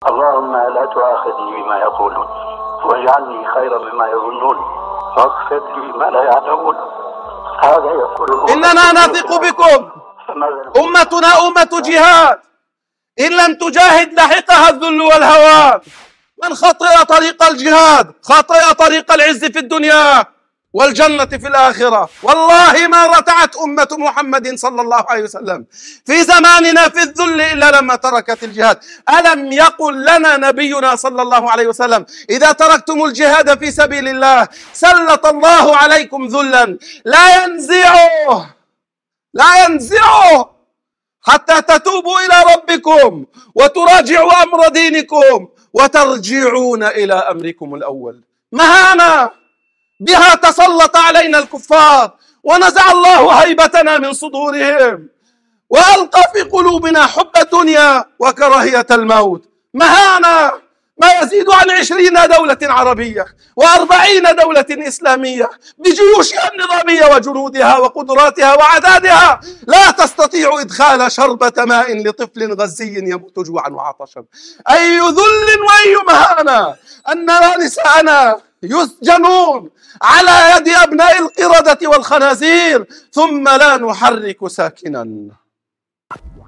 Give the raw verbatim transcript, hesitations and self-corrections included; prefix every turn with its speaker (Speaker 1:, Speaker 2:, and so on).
Speaker 1: اللهم لا تؤاخذني بما يقولون واجعلني خيرا مما يظنون واغفر لي ما لا يعلمون. هذا يقول
Speaker 2: إننا نثق بكم. أمتنا أمة جهاد، إن لم تجاهد لحقها الذل والهوان. من خطئ طريق الجهاد خطئ طريق العز في الدنيا والجنة في الآخرة. والله ما رتعت أمة محمد صلى الله عليه وسلم في زماننا في الذل إلا لما تركت الجهاد. ألم يقل لنا نبينا صلى الله عليه وسلم: إذا تركتم الجهاد في سبيل الله سلط الله عليكم ذلا لا ينزعه لا ينزعه حتى تتوبوا إلى ربكم وتراجعوا أمر دينكم وترجعون إلى أمركم الأول. مهانة بها تسلط علينا الكفار ونزع الله هيبتنا من صدورهم وألقى في قلوبنا حب الدنيا وكراهية الموت. مهانة ما يزيد عن عشرين دولة عربية وأربعين دولة إسلامية بجيوشها النظامية وجنودها وقدراتها وعدادها لا تستطيع إدخال شربة ماء لطفل غزي يموت جوعا وعطشا. أي ذل وأي مهانة أن نساءنا يسجنون على يد أبناء القردة والخنازير ثم لا نحرك ساكنا.